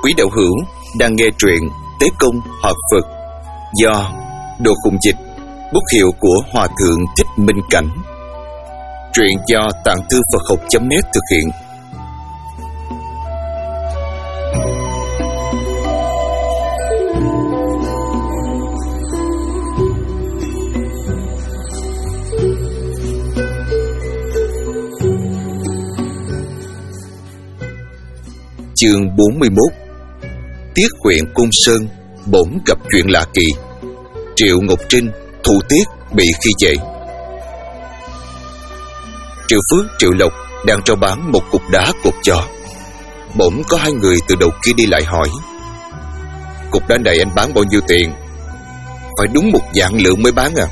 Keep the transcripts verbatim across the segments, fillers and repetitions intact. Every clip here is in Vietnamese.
Quý đạo hữu đang nghe truyện Tế Công Hợp Phật do Đồ Khùng Dịch, bút hiệu của Hòa Thượng Thích Minh Cảnh. Truyện do Tạng Thư Phật Học chấm net thực hiện. Chương bốn mươi mốt. Tiết huyện Cung Sơn bỗng gặp chuyện lạ kỳ. Triệu Ngọc Trinh, Thủ Tiết bị khi dễ. Triệu Phước, Triệu Lộc đang trao bán một cục đá cột chó. Bỗng có hai người từ đầu kia đi lại hỏi: "Cục đá này anh bán bao nhiêu tiền?" "Phải đúng một vạn lượng mới bán à."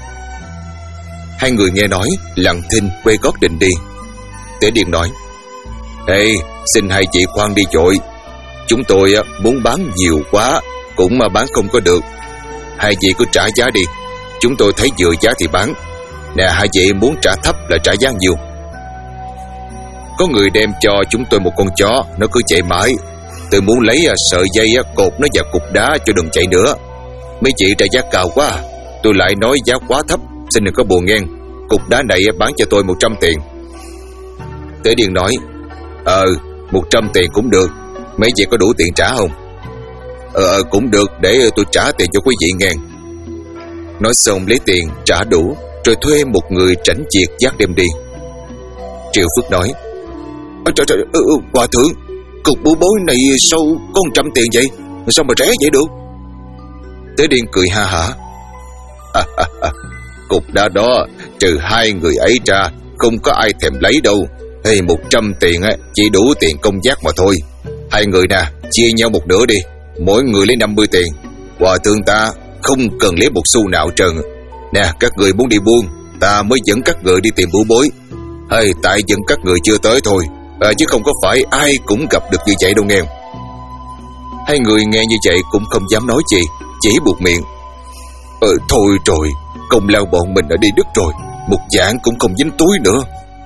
Hai người nghe nói lặng thinh quay gót định đi. Tế Điền nói: "Ê, xin hai chị khoan đi chội. Chúng tôi muốn bán nhiều quá cũng mà bán không có được. Hai chị cứ trả giá đi, chúng tôi thấy vừa giá thì bán. Nè, hai chị muốn trả thấp là trả giá nhiều." Có người đem cho chúng tôi một con chó, nó cứ chạy mãi. Tôi muốn lấy sợi dây cột nó vào cục đá cho đừng chạy nữa. Mấy chị trả giá cao quá, tôi lại nói giá quá thấp, xin đừng có buồn nghe. Cục đá này bán cho tôi một trăm tiền. Tế Điền nói: Ờ, một trăm tiền cũng được. Mấy chị có đủ tiền trả không? Ờ, cũng được, để tôi trả tiền cho quý vị nghe. Nói xong lấy tiền trả đủ, rồi thuê một người tránh việc dắt đem đi. Triệu Phước nói: Trời trời, ừ, ừ, hòa thượng, cục bố bối này sao có một trăm tiền vậy? Sao mà rẻ vậy được? Tế Điền cười ha hả: à, à, à, cục đá đó trừ hai người ấy ra không có ai thèm lấy đâu. Hey, một trăm tiền á, chỉ đủ tiền công giác mà thôi. Hai người nè, chia nhau một nửa đi, mỗi người lấy năm mươi tiền. Hòa thượng ta không cần lấy một xu nào trơn. Nè, các người muốn đi buôn, ta mới dẫn các người đi tìm bố bối. Hey, tại dẫn các người chưa tới thôi, à, chứ không có phải ai cũng gặp được như vậy đâu nghe. Hai người nghe như vậy cũng không dám nói gì, chỉ buộc miệng: Ờ, thôi rồi, công lao bọn mình đã đi đứt rồi, một dạng cũng không dính túi nữa.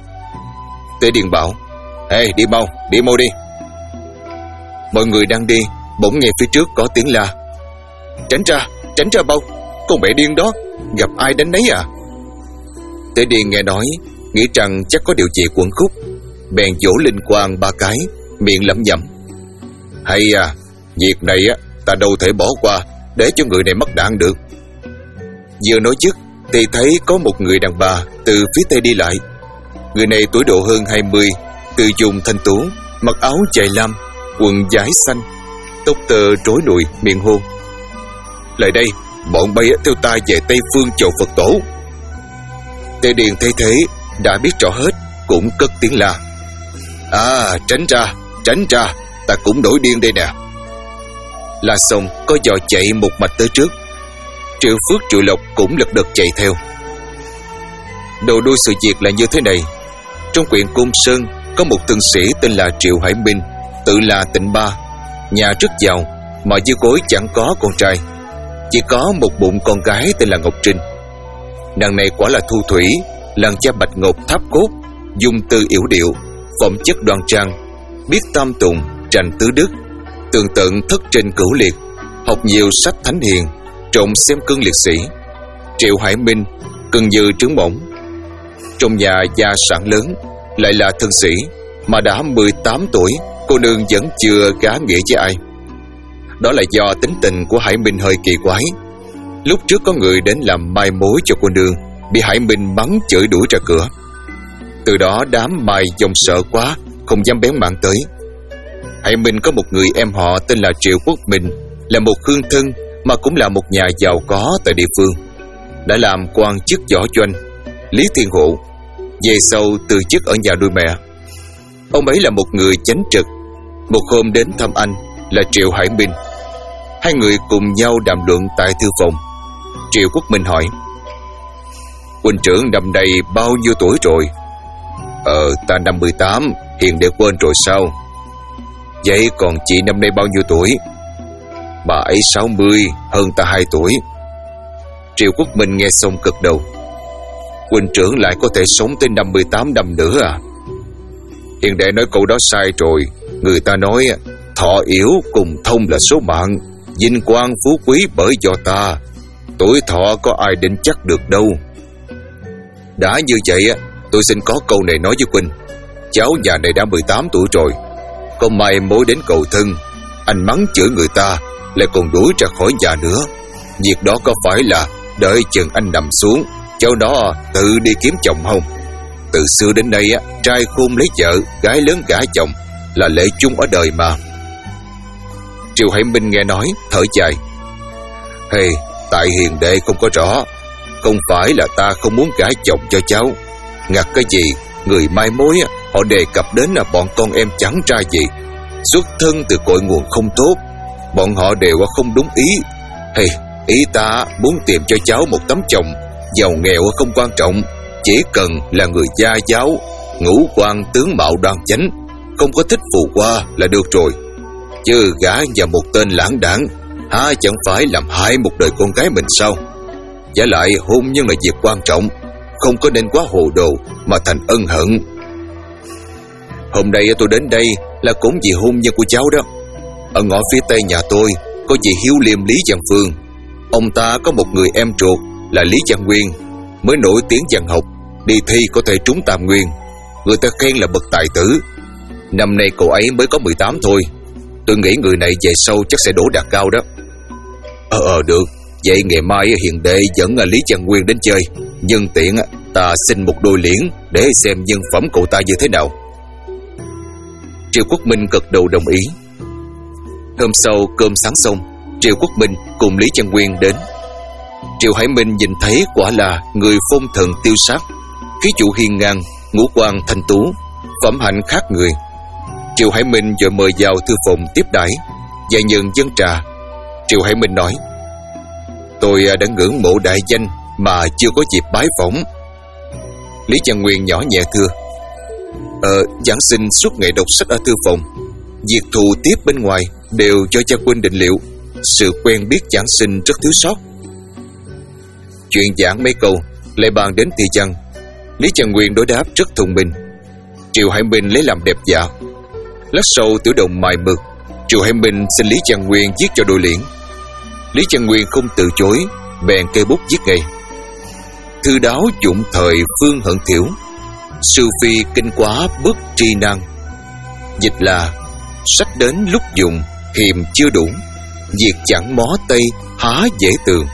Tế Điền bảo: Ê, đi mau, đi mau đi. Mọi người đang đi, bỗng nghe phía trước có tiếng la: Tránh ra, tránh ra bao, con mẹ điên đó, gặp ai đánh nấy à. Tế Điền nghe nói, nghĩ rằng chắc có điều gì quẩn khúc, bèn vỗ linh quang ba cái, miệng lẩm nhẩm: Hay à, việc này á, ta đâu thể bỏ qua để cho người này mất đạn được. Vừa nói dứt thì thấy có một người đàn bà từ phía tây đi lại. Người này tuổi độ hơn hai mươi, từ dùng thanh tú, mặc áo chạy lam, quần vải xanh, tóc tơ rối nùi, miệng hô: Lại đây, bọn bay theo ta về Tây Phương chầu Phật tổ. Tế Điền thấy thế, đã biết rõ hết, cũng cất tiếng la: À, tránh ra, tránh ra, ta cũng nổi điên đây nè. La xong, có giò chạy một mạch tới trước. Triệu Phước, Triệu Lộc cũng lật đật chạy theo. Đầu đuôi sự việc là như thế này. Trong huyện Côn Sơn có một thương sĩ tên là Triệu Hải Minh, tự là Tịnh Ba, nhà rất giàu mà dưới gối chẳng có con trai, chỉ có một bụng con gái tên là Ngọc Trinh. Nàng này quả là thu thủy, làn da bạch ngọc tháp cốt, dung tư yểu điệu, phẩm chất đoan trang, biết tam tùng, trành tứ đức, tường tận thất trình cửu liệt, học nhiều sách thánh hiền, trộm xem cương liệt sĩ. Triệu Hải Minh cưng như trứng mỏng, trong nhà gia sản lớn, lại là thân sĩ, mà đã mười tám tuổi, cô nương vẫn chưa gá nghĩa với ai. Đó là do tính tình của Hải Minh hơi kỳ quái. Lúc trước có người đến làm mai mối cho cô nương, bị Hải Minh mắng chửi đuổi ra cửa. Từ đó đám mai dòng sợ quá, không dám bén mảng tới. Hải Minh có một người em họ tên là Triệu Quốc Minh, là một hương thân mà cũng là một nhà giàu có tại địa phương, đã làm quan chức võ doanh, Lý Thiên Hộ, về sau từ chức ở nhà nuôi mẹ. Ông ấy là một người chánh trực. Một hôm đến thăm anh là Triệu Hải Minh. Hai người cùng nhau đàm luận tại thư phòng. Triệu Quốc Minh hỏi: Huynh trưởng năm nay bao nhiêu tuổi rồi? Ờ, ta năm mươi tám, Hiền để quên rồi sao? Vậy còn chị năm nay bao nhiêu tuổi? Bà ấy sáu mươi, hơn ta hai tuổi. Triệu Quốc Minh nghe xong gật đầu: Huynh trưởng lại có thể sống tới năm mươi tám năm nữa à? Hiền đệ nói câu đó sai rồi. Người ta nói Thọ yếu cùng thông là số mạng, vinh quang phú quý bởi do ta. Tuổi thọ có ai định chắc được đâu. Đã như vậy, tôi xin có câu này nói với Quynh. Cháu nhà này đã mười tám tuổi rồi, có may mối đến cầu thân, anh mắng chửi người ta lại còn đuổi ra khỏi nhà nữa. Việc đó có phải là đợi chừng anh nằm xuống, cháu nó tự đi kiếm chồng không? Từ xưa đến nay, trai khôn lấy vợ, gái lớn gả chồng là lệ chung ở đời mà. Triệu Hải Minh nghe nói thở dài. Hey, tại hiền đệ không có rõ. Không phải là ta không muốn gả chồng cho cháu. Ngặt cái gì, người mai mối họ đề cập đến là bọn con em chẳng ra gì, xuất thân từ cội nguồn không tốt. Bọn họ đều không đúng ý. Hey, ý ta muốn tìm cho cháu một tấm chồng, giàu nghèo không quan trọng, chỉ cần là người gia giáo, ngũ quan tướng mạo đoan chánh, không có thích phù hoa là được rồi. Chứ gả vào một tên lãng đảng, há chẳng phải làm hại một đời con gái mình sao? Giả lại hôn nhân là việc quan trọng, không có nên quá hồ đồ mà thành ân hận. Hôm nay tôi đến đây là cũng vì hôn nhân của cháu đó. Ở ngõ phía tây nhà tôi có chị Hiếu Liêm Lý Văn Phương. Ông ta có một người em ruột là Lý Văn Nguyên, mới nổi tiếng văn học, đi thi có thể trúng tam nguyên, người ta khen là bậc tài tử. Năm nay cậu ấy mới có mười tám thôi. Tôi nghĩ người này về sau chắc sẽ đỗ đạt cao đó. Ờ ờ được. Vậy ngày mai hiền đệ dẫn Lý Văn Nguyên đến chơi. Nhân tiện ta xin một đôi liễn để xem nhân phẩm cậu ta như thế nào. Triệu Quốc Minh gật đầu đồng ý. Hôm sau cơm sáng xong, Triệu Quốc Minh cùng Lý Văn Nguyên đến. Triệu Hải Minh nhìn thấy quả là người phong thần tiêu sát, khí chủ hiên ngang, ngũ quan thanh tú, phẩm hạnh khác người. Triệu Hải Minh vội mời vào thư phòng tiếp đãi, và nhận dân trà. Triệu Hải Minh nói: Tôi đã ngưỡng mộ đại danh mà chưa có dịp bái phỏng. Lý Văn Nguyên nhỏ nhẹ thưa: Ờ, giảng sinh suốt ngày đọc sách ở thư phòng, việc thù tiếp bên ngoài đều cho cha huynh định liệu. Sự quen biết giảng sinh rất thiếu sót. Chuyện giảng mấy câu lại bàn đến thi văn. Lý Văn Nguyên đối đáp rất thông minh. Triệu Hải Minh lấy làm đẹp dạ. Lát sau tiểu đồng mài mực, Triệu Hải Minh xin Lý Văn Nguyên viết cho đôi liễn. Lý Văn Nguyên không từ chối, bèn kê bút viết ngay: Thư đáo dụng thời phương hận thiểu, sư phi kinh quá bức tri năng. Dịch là: sách đến lúc dùng hiềm chưa đủ, việc chẳng mó tay há dễ tường.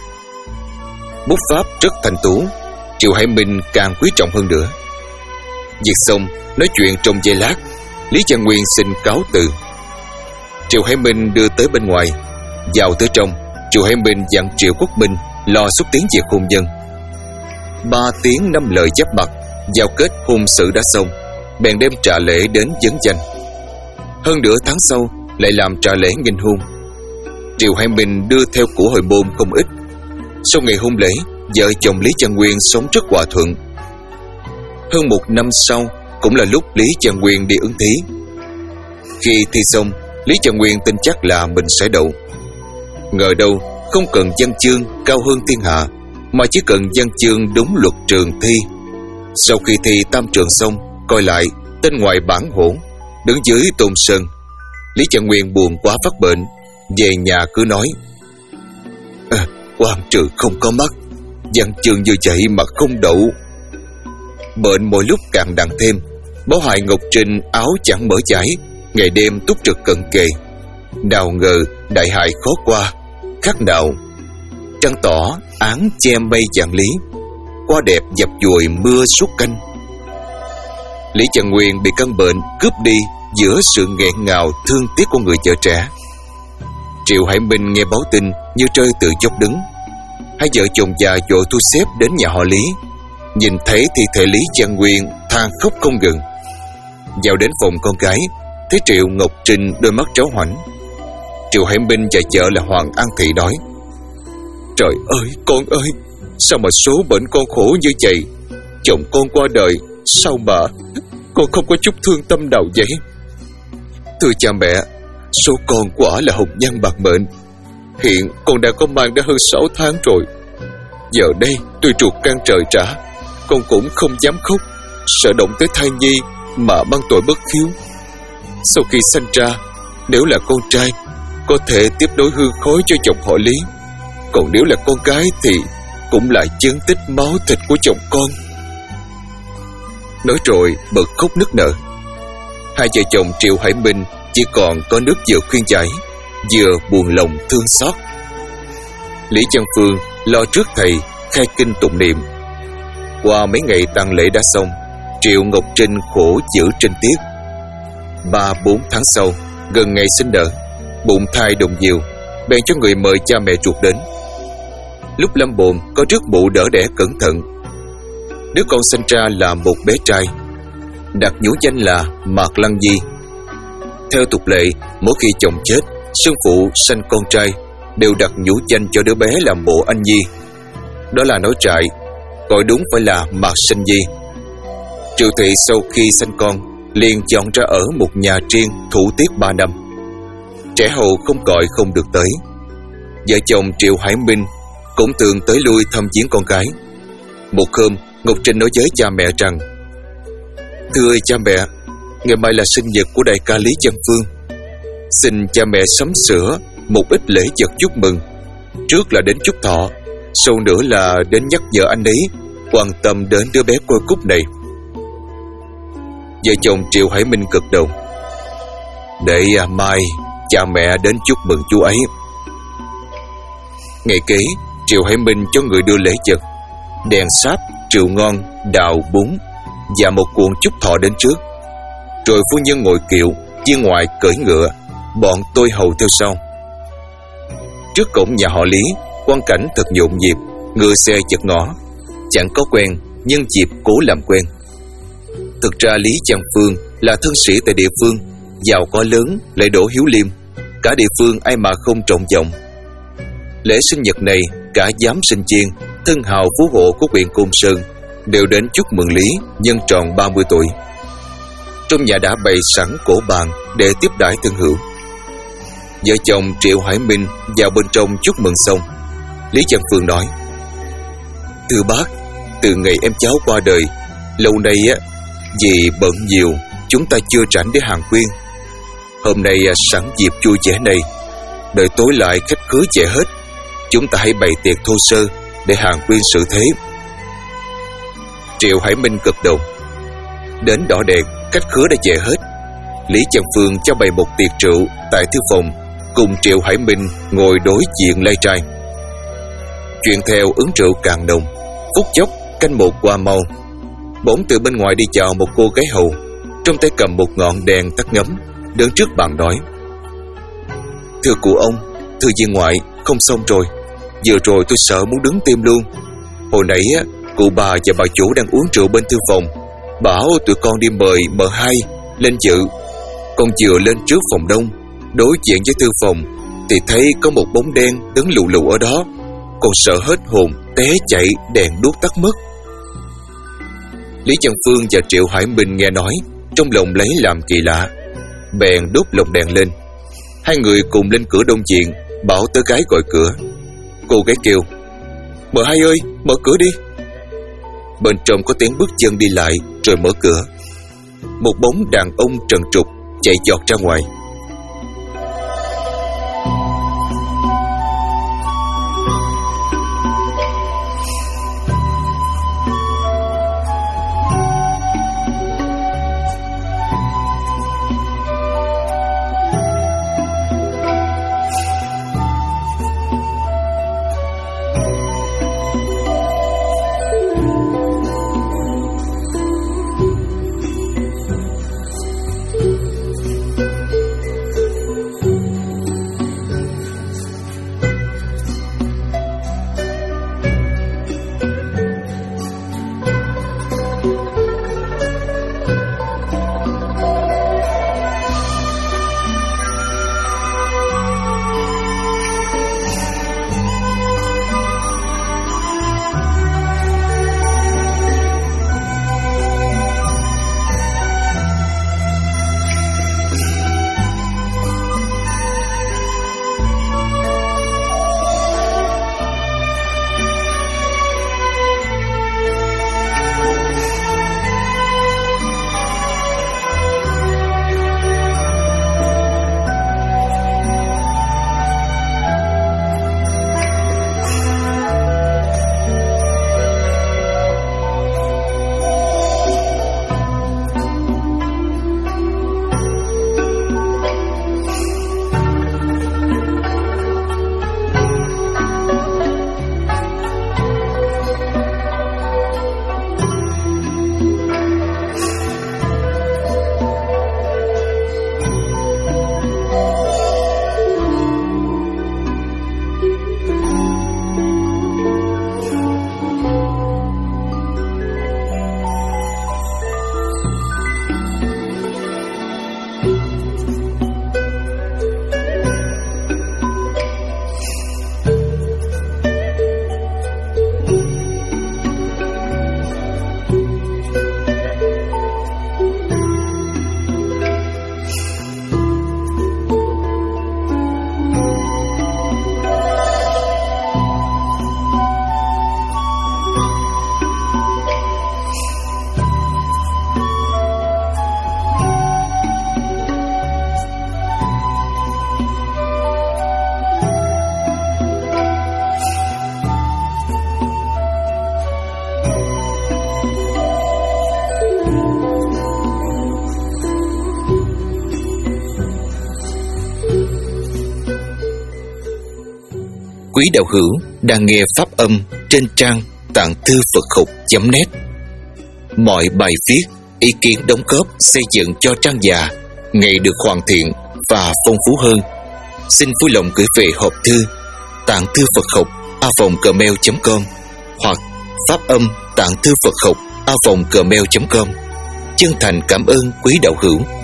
Bút pháp rất thanh tú, Triệu Hải Minh càng quý trọng hơn nữa. Việc xong, nói chuyện trong giây lát, Lý Văn Nguyên xin cáo từ. Triệu Hải Minh đưa tới bên ngoài. Vào tới trong, Triệu Hải Minh dặn Triệu Quốc Minh lo xúc tiến việc hôn nhân. Ba tiếng năm lời giáp mặt, giao kết hôn sự đã xong, bèn đem trà lễ đến vấn danh. Hơn nửa tháng sau lại làm trà lễ nghênh hôn. Triệu Hải Minh đưa theo của hồi môn không ít. Sau ngày hôn lễ, vợ chồng Lý Văn Nguyên sống rất hòa thuận. Hơn một năm sau cũng là lúc Lý Văn Nguyên đi ứng thí. Khi thi xong, Lý Văn Nguyên tin chắc là mình sẽ đậu. Ngờ đâu không cần văn chương cao hơn thiên hạ, mà chỉ cần văn chương đúng luật trường thi. Sau khi thi tam trường xong, coi lại tên ngoài bản hổ, đứng dưới tôn sơn. Lý Văn Nguyên buồn quá phát bệnh, về nhà cứ nói: à, quan trường không có mắt, văn chương như vậy mà không đậu. Bệnh mỗi lúc càng đặng thêm, báo hại Ngọc Trinh áo chẳng mở chải, ngày đêm túc trực cận kề. Nào ngờ đại hại khó qua, khác nào trăng tỏ án che mây vạn lý, qua đẹp dập dùi mưa suốt canh. Lý Văn Nguyên bị căn bệnh cướp đi giữa sự nghẹn ngào thương tiếc của người vợ trẻ. Triệu Hải Minh nghe báo tin như rơi từ dốc đứng. Hai vợ chồng già vội thu xếp đến nhà họ Lý. Nhìn thấy thi thể Lý Văn Nguyên, than khóc không ngừng. Vào đến phòng con gái, thấy Triệu Ngọc Trinh đôi mắt tráo hoảnh. Triệu Hải Minh và vợ là Hoàng An Thị nói: Trời ơi, con ơi, sao mà số bệnh con khổ như vậy? Chồng con qua đời, sao mà con không có chút thương tâm nào vậy? Thưa cha mẹ, số con quả là hồng nhan bạc mệnh. Hiện con đã có mang đã hơn sáu tháng rồi. Giờ đây tôi ruột gan trời trả, con cũng không dám khóc, sợ động tới thai nhi mà mang tội bất hiếu. Sau khi sanh ra, Nếu là con trai, có thể tiếp nối hương khói cho chồng họ Lý. Còn nếu là con gái thì cũng là chứng tích máu thịt của chồng con. Nói rồi bật khóc nức nở. Hai vợ chồng Triệu Hải Minh chỉ còn có nước vừa khuyên giải, vừa buồn lòng thương xót. Lý Văn Phương lo trước thầy khai kinh tụng niệm. Qua mấy ngày tang lễ đã xong, Triệu Ngọc Trinh khổ giữ trinh tiết. Ba bốn tháng sau, gần ngày sinh nở, bụng thai đồng nhiều, bèn cho người mời cha mẹ ruột đến. Lúc lâm bồn có rước mụ đỡ đẻ cẩn thận. Đứa con sinh ra là một bé trai, đặt nhũ danh là Mạc Lăng Di. Theo tục lệ, mỗi khi chồng chết, sinh phụ sanh con trai đều đặt nhũ danh cho đứa bé là Mộ Anh Di. Đó là nói trại, gọi đúng phải là Mạc Sinh Di. Triệu thị sau khi sanh con liền chọn ra ở một nhà riêng thủ tiết ba năm. Trẻ hầu không gọi không được tới. Vợ chồng Triệu Hải Minh cũng thường tới lui thăm viếng con cái. Một hôm, Ngọc Trinh nói với cha mẹ rằng: "Thưa cha mẹ, ngày mai là sinh nhật của đại ca Lý Văn Phương. Xin cha mẹ sắm sửa một ít lễ vật chúc mừng. Trước là đến chúc thọ, sau nữa là đến nhắc nhở anh ấy quan tâm đến đứa bé Coi Cúc này." Vợ chồng Triệu Hải Minh gật đầu. "Để à, mai cha mẹ đến chúc mừng chú ấy." Ngày kế, Triệu Hải Minh cho người đưa lễ vật: đèn sáp, rượu ngon, đào, bún và một cuộn chúc thọ đến trước. Rồi phu nhân ngồi kiệu, viên ngoại cưỡi ngựa, bọn tôi hầu theo sau. Trước cổng nhà họ Lý, quang cảnh thật nhộn nhịp, ngựa xe chật ngõ. Chẳng có quen, nhưng dịp cố làm quen. Thực ra Lý Văn Phương là thân sĩ tại địa phương, giàu có lớn, lại đỗ hiếu liêm. Cả địa phương ai mà không trọng vọng. Lễ sinh nhật này, cả giám sinh chiên, thân hào phú hộ của huyện Côn Sơn đều đến chúc mừng Lý nhân tròn ba mươi tuổi. Trong nhà đã bày sẵn cổ bàn để tiếp đãi thân hữu. Vợ chồng Triệu Hải Minh vào bên trong chúc mừng xong, Lý Văn Phương nói: "Thưa bác, từ ngày em cháu qua đời, lâu nay á, vì bận nhiều, chúng ta chưa rảnh để hàng quyên. Hôm nay sẵn dịp vui vẻ này, đợi tối lại khách khứa về hết, chúng ta hãy bày tiệc thô sơ để hàng quyên sự thế." Triệu Hải Minh gật đầu. Đến đỏ đèn, khách khứa đã về hết. Lý Văn Phương cho bày một tiệc rượu tại thư phòng, cùng Triệu Hải Minh ngồi đối diện lai trai. Chuyện theo uống rượu càng nồng, phút chốc canh một qua mau. Bỗng từ bên ngoài đi chào một cô gái hầu, trong tay cầm một ngọn đèn tắt ngấm, đứng trước bàn nói: "Thưa cụ ông, thưa viên ngoại, không xong rồi. Vừa rồi tôi sợ muốn đứng tim luôn. Hồi nãy á, cụ bà và bà chủ đang uống rượu bên thư phòng, bảo tụi con đi mời mờ hai lên dự. Con vừa lên trước phòng đông, đối diện với thư phòng, thì thấy có một bóng đen đứng lù lù ở đó. Con sợ hết hồn, té chạy, đèn đuốc tắt mất." Lý Văn Phương và Triệu Hải Minh nghe nói, trong lòng lấy làm kỳ lạ, bèn đốt lồng đèn lên. Hai người cùng lên cửa đông diện, bảo tớ gái gọi cửa. Cô gái kêu: "Mợ hai ơi, mở cửa đi." Bên trong có tiếng bước chân đi lại, rồi mở cửa. Một bóng đàn ông trần trục chạy giọt ra ngoài. quý đạo hữu đang nghe pháp âm trên trang tạng thư Phật học chấm net. Mọi bài viết, ý kiến đóng góp xây dựng cho trang già ngày được hoàn thiện và phong phú hơn, xin vui lòng gửi về hộp thư tạng thư Phật học a vòng gmail chấm com hoặc pháp âm tạng thư Phật học a vòng gmail chấm com. Chân thành cảm ơn quý đạo hữu.